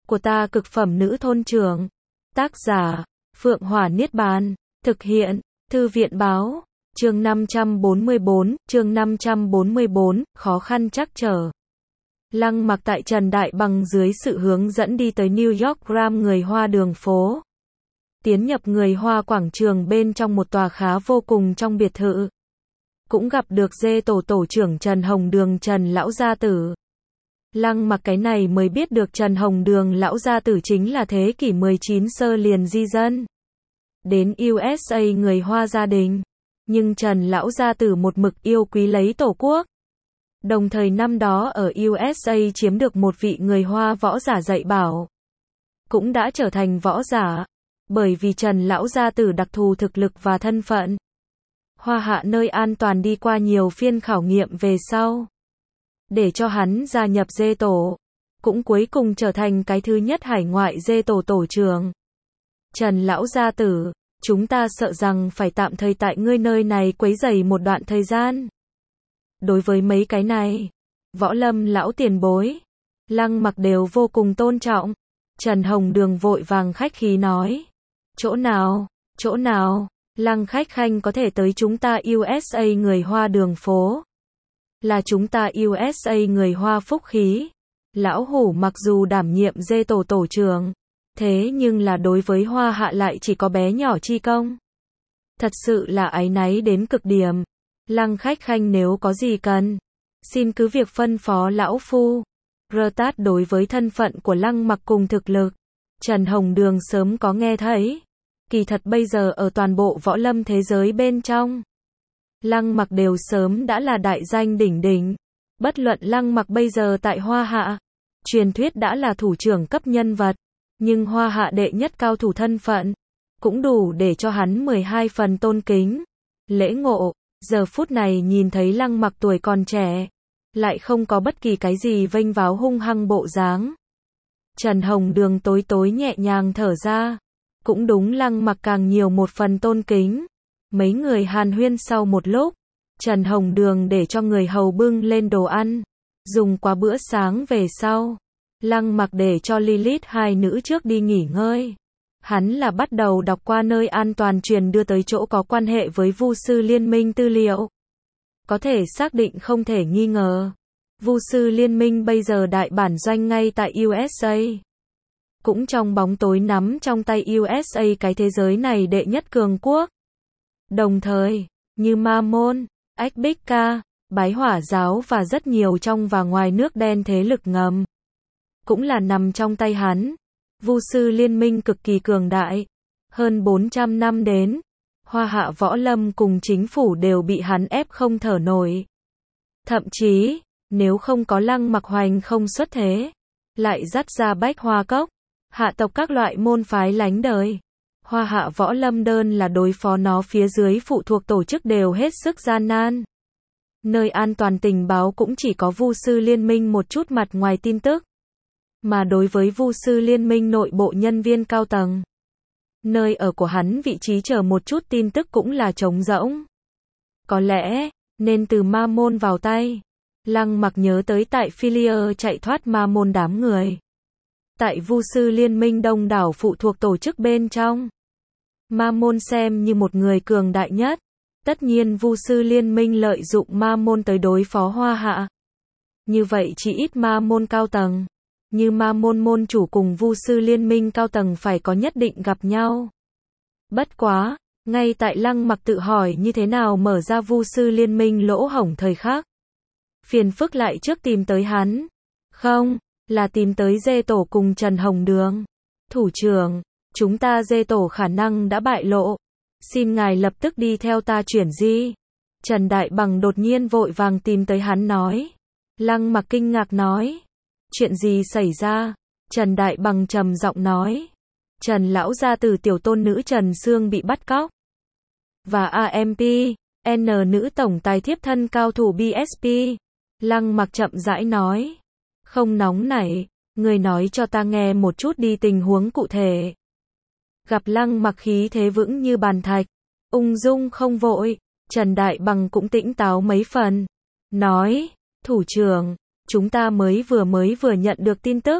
của ta cực phẩm nữ thôn trưởng. Tác giả, Phượng Hỏa Niết Bàn. Thực hiện, Thư viện báo. Chương 544, khó khăn trắc trở. Lăng Mặc tại Trần Đại Bằng dưới sự hướng dẫn đi tới New York Gram người Hoa đường phố. Tiến nhập người Hoa quảng trường bên trong một tòa khá vô cùng trong biệt thự. Cũng gặp được dê tổ trưởng Trần Hồng Đường Trần Lão Gia Tử. Lăng Mặc cái này mới biết được Trần Hồng Đường Lão Gia Tử chính là thế kỷ 19 sơ liền di dân. Đến USA người Hoa gia đình. Nhưng Trần Lão Gia Tử một mực yêu quý lấy tổ quốc. Đồng thời năm đó ở USA chiếm được một vị người Hoa võ giả dạy bảo. Cũng đã trở thành võ giả. Bởi vì Trần Lão Gia Tử đặc thù thực lực và thân phận. Hoa Hạ nơi an toàn đi qua nhiều phiên khảo nghiệm về sau. Để cho hắn gia nhập dê tổ. Cũng cuối cùng trở thành cái thứ nhất hải ngoại dê tổ trưởng. Trần Lão Gia Tử, chúng ta sợ rằng phải tạm thời tại ngươi nơi này quấy rầy một đoạn thời gian. Đối với mấy cái này, Võ Lâm lão tiền bối, Lăng Mặc đều vô cùng tôn trọng. Trần Hồng Đường vội vàng khách khí nói. Chỗ nào, Lăng khách khanh có thể tới chúng ta USA người Hoa đường phố. Là chúng ta USA người Hoa phúc khí. Lão Hủ mặc dù đảm nhiệm dê tổ trưởng, thế nhưng là đối với Hoa Hạ lại chỉ có bé nhỏ chi công. Thật sự là áy náy đến cực điểm. Lăng khách khanh nếu có gì cần, xin cứ việc phân phó lão phu. Rtat đối với thân phận của Lăng Mặc cùng thực lực, Trần Hồng Đường sớm có nghe thấy. Kỳ thật bây giờ ở toàn bộ võ lâm thế giới bên trong, Lăng Mặc đều sớm đã là đại danh đỉnh đỉnh. Bất luận Lăng Mặc bây giờ tại Hoa Hạ, truyền thuyết đã là thủ trưởng cấp nhân vật, nhưng Hoa Hạ đệ nhất cao thủ thân phận, cũng đủ để cho hắn 12 phần tôn kính, lễ ngộ. Giờ phút này nhìn thấy Lăng Mặc tuổi còn trẻ, lại không có bất kỳ cái gì vênh váo hung hăng bộ dáng. Trần Hồng Đường tối nhẹ nhàng thở ra. Cũng đúng, Lăng Mặc càng nhiều một phần tôn kính. Mấy người hàn huyên sau một lúc, Trần Hồng Đường để cho người hầu bưng lên đồ ăn. Dùng qua bữa sáng về sau, Lăng Mặc để cho Lilith hai nữ trước đi nghỉ ngơi. Hắn là bắt đầu đọc qua nơi an toàn truyền đưa tới chỗ có quan hệ với Vu sư liên minh tư liệu. Có thể xác định không thể nghi ngờ, Vu sư liên minh bây giờ đại bản doanh ngay tại USA. Cũng trong bóng tối nắm trong tay USA cái thế giới này đệ nhất cường quốc. Đồng thời, như Ma Môn, Ách Bích Ca, Bái Hỏa Giáo và rất nhiều trong và ngoài nước đen thế lực ngầm, cũng là nằm trong tay hắn. Vu sư liên minh cực kỳ cường đại. Hơn 400 năm đến, Hoa Hạ võ lâm cùng chính phủ đều bị hắn ép không thở nổi. Thậm chí, nếu không có Lăng Mặc hoành không xuất thế, lại dắt ra Bách Hoa Cốc, hạ tộc các loại môn phái lánh đời, Hoa Hạ võ lâm đơn là đối phó nó phía dưới phụ thuộc tổ chức đều hết sức gian nan. Nơi an toàn tình báo cũng chỉ có Vu sư liên minh một chút mặt ngoài tin tức. Mà đối với Vu sư liên minh nội bộ nhân viên cao tầng, nơi ở của hắn vị trí chờ một chút tin tức cũng là trống rỗng. Có lẽ, nên từ Ma Môn vào tay. Lăng Mặc nhớ tới tại Philia chạy thoát Ma Môn đám người. Tại Vu sư liên minh đông đảo phụ thuộc tổ chức bên trong, Ma Môn xem như một người cường đại nhất. Tất nhiên Vu sư liên minh lợi dụng Ma Môn tới đối phó Hoa Hạ. Như vậy chỉ ít Ma Môn cao tầng, như Ma Môn môn chủ cùng Vu sư liên minh cao tầng phải có nhất định gặp nhau. Bất quá, ngay tại Lăng Mặc tự hỏi như thế nào mở ra Vu sư liên minh lỗ hổng thời khắc, phiền phức lại trước tìm tới hắn. Không, là tìm tới dê tổ cùng Trần Hồng Đường. Thủ trưởng, chúng ta dê tổ khả năng đã bại lộ. Xin ngài lập tức đi theo ta chuyển di. Trần Đại Bằng đột nhiên vội vàng tìm tới hắn nói. Lăng Mặc kinh ngạc nói. Chuyện gì xảy ra? Trần Đại Bằng trầm giọng nói. Trần Lão Gia Tử tiểu tôn nữ Trần Sương bị bắt cóc. Và AMP, N nữ tổng tài thiếp thân cao thủ BSP. Lăng Mặc chậm rãi nói. Không nóng nảy, người nói cho ta nghe một chút đi tình huống cụ thể. Gặp Lăng Mặc khí thế vững như bàn thạch, ung dung không vội, Trần Đại Bằng cũng tĩnh táo mấy phần. Nói, thủ trưởng, chúng ta mới vừa nhận được tin tức.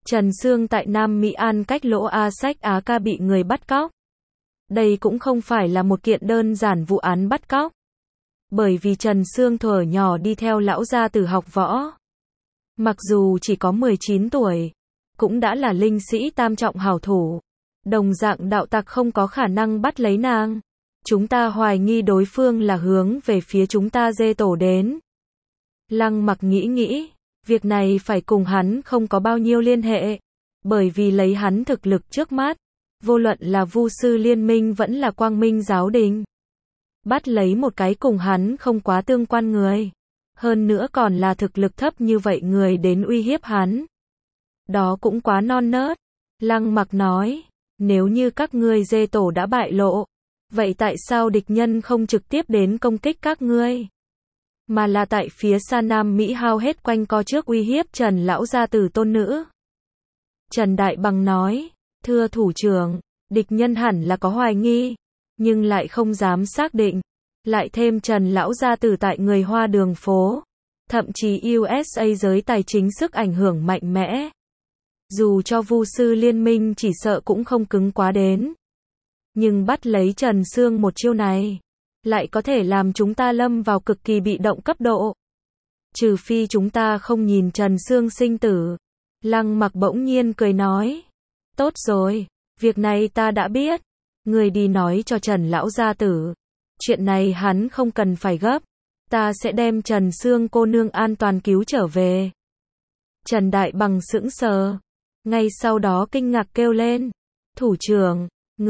Trần Sương tại Nam Mỹ An cách lỗ Asac Á Ca bị người bắt cóc. Đây cũng không phải là một kiện đơn giản vụ án bắt cóc. Bởi vì Trần Sương thuở nhỏ đi theo lão gia tử học võ. Mặc dù chỉ có 19 tuổi, cũng đã là linh sĩ tam trọng hảo thủ. Đồng dạng đạo tặc không có khả năng bắt lấy nàng. Chúng ta hoài nghi đối phương là hướng về phía chúng ta dê tổ đến. Lăng Mặc nghĩ, việc này phải cùng hắn không có bao nhiêu liên hệ. Bởi vì lấy hắn thực lực trước mắt, vô luận là Vu sư liên minh vẫn là Quang Minh giáo đình. Bắt lấy một cái cùng hắn không quá tương quan người. Hơn nữa còn là thực lực thấp như vậy người đến uy hiếp hắn. Đó cũng quá non nớt. Lăng Mặc nói, nếu như các ngươi dê tổ đã bại lộ, vậy tại sao địch nhân không trực tiếp đến công kích các ngươi? Mà là tại phía xa Nam Mỹ hao hết quanh co trước uy hiếp Trần lão gia tử tôn nữ. Trần Đại Bằng nói, thưa thủ trưởng, địch nhân hẳn là có hoài nghi, nhưng lại không dám xác định. Lại thêm Trần lão gia tử tại người Hoa đường phố, thậm chí USA giới tài chính sức ảnh hưởng mạnh mẽ. Dù cho Vu sư liên minh chỉ sợ cũng không cứng quá đến. Nhưng bắt lấy Trần Sương một chiêu này, lại có thể làm chúng ta lâm vào cực kỳ bị động cấp độ. Trừ phi chúng ta không nhìn Trần Sương sinh tử. Lăng Mặc bỗng nhiên cười nói, tốt rồi, việc này ta đã biết. Người đi nói cho Trần lão gia tử. Chuyện này hắn không cần phải gấp. Ta sẽ đem Trần Sương cô nương an toàn cứu trở về. Trần Đại Bằng sững sờ. Ngay sau đó kinh ngạc kêu lên. Thủ trưởng,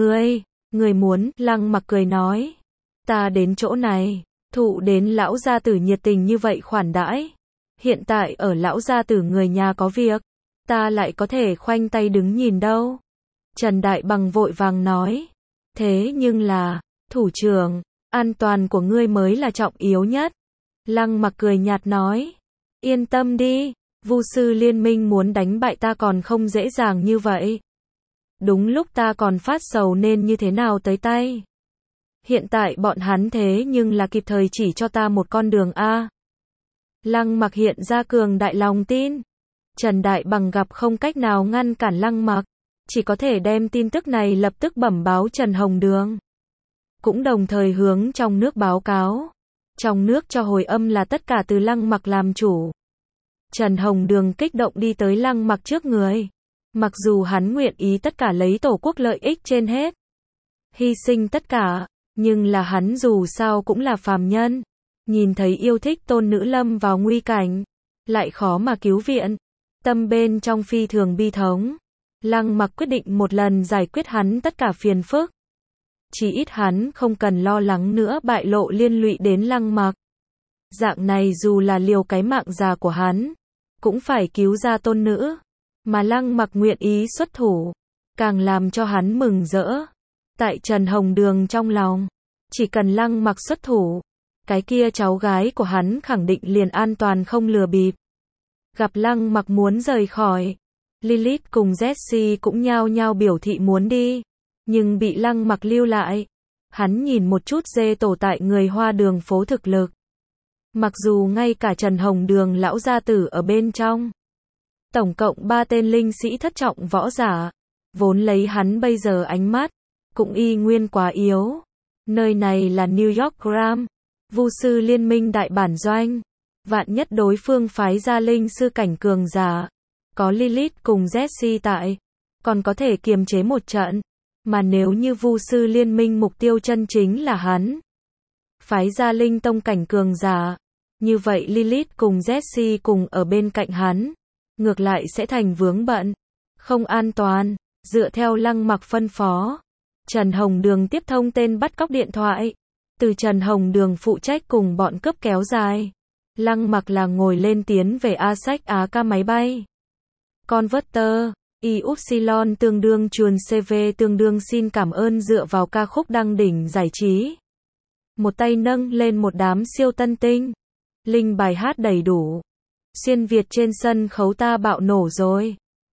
ngươi muốn, Lăng Mặc cười nói. Ta đến chỗ này, thụ đến lão gia tử nhiệt tình như vậy khoản đãi. Hiện tại ở lão gia tử người nhà có việc, ta lại có thể khoanh tay đứng nhìn đâu. Trần Đại Bằng vội vàng nói. Thế nhưng là, thủ trưởng, an toàn của ngươi mới là trọng yếu nhất. Lăng Mặc cười nhạt nói. Yên tâm đi, Vu sư liên minh muốn đánh bại ta còn không dễ dàng như vậy. Đúng lúc ta còn phát sầu nên như thế nào tới tay. Hiện tại bọn hắn thế nhưng là kịp thời chỉ cho ta một con đường A. Lăng Mặc hiện ra cường đại lòng tin. Trần Đại Bằng gặp không cách nào ngăn cản Lăng Mặc, chỉ có thể đem tin tức này lập tức bẩm báo Trần Hồng Đường. Cũng đồng thời hướng trong nước báo cáo. Trong nước cho hồi âm là tất cả từ Lăng Mặc làm chủ. Trần Hồng Đường kích động đi tới Lăng Mặc trước người. Mặc dù hắn nguyện ý tất cả lấy tổ quốc lợi ích trên hết, hy sinh tất cả, nhưng là hắn dù sao cũng là phàm nhân. Nhìn thấy yêu thích tôn nữ lâm vào nguy cảnh, lại khó mà cứu viện. Tâm bên trong phi thường bi thống. Lăng Mặc quyết định một lần giải quyết hắn tất cả phiền phức. Chỉ ít hắn không cần lo lắng nữa bại lộ liên lụy đến Lăng Mặc. Dạng này dù là liều cái mạng già của hắn, cũng phải cứu ra tôn nữ. Mà Lăng Mặc nguyện ý xuất thủ, càng làm cho hắn mừng rỡ. Tại Trần Hồng Đường trong lòng, chỉ cần Lăng Mặc xuất thủ, cái kia cháu gái của hắn khẳng định liền an toàn không lừa bịp. Gặp Lăng Mặc muốn rời khỏi, Lilith cùng Jessie cũng nhao nhao biểu thị muốn đi, nhưng bị Lăng Mặc lưu lại. Hắn nhìn một chút dê tổ tại người Hoa đường phố thực lực. Mặc dù ngay cả Trần Hồng Đường lão gia tử ở bên trong, tổng cộng 3 tên linh sĩ thất trọng võ giả, vốn lấy hắn bây giờ ánh mắt, cũng y nguyên quá yếu. Nơi này là New York Gram, Vu sư liên minh đại bản doanh. Vạn nhất đối phương phái ra linh sư cảnh cường giả, có Lilith cùng Jessie tại, còn có thể kiềm chế một trận. Mà nếu như Vu sư liên minh mục tiêu chân chính là hắn, phái ra linh tông cảnh cường giả, như vậy Lilith cùng Jessie cùng ở bên cạnh hắn, ngược lại sẽ thành vướng bận, không an toàn. Dựa theo Lăng Mặc phân phó, Trần Hồng Đường tiếp thông tên bắt cóc điện thoại. Từ Trần Hồng Đường phụ trách cùng bọn cướp kéo dài. Lăng Mặc là ngồi lên tiến về Asac Á Ca máy bay. Converter, Y-Upsilon tương đương chuồn CV tương đương xin cảm ơn dựa vào ca khúc đăng đỉnh giải trí. Một tay nâng lên một đám siêu tân tinh. Linh bài hát đầy đủ. Xuyên Việt trên sân khấu ta bạo nổ rồi.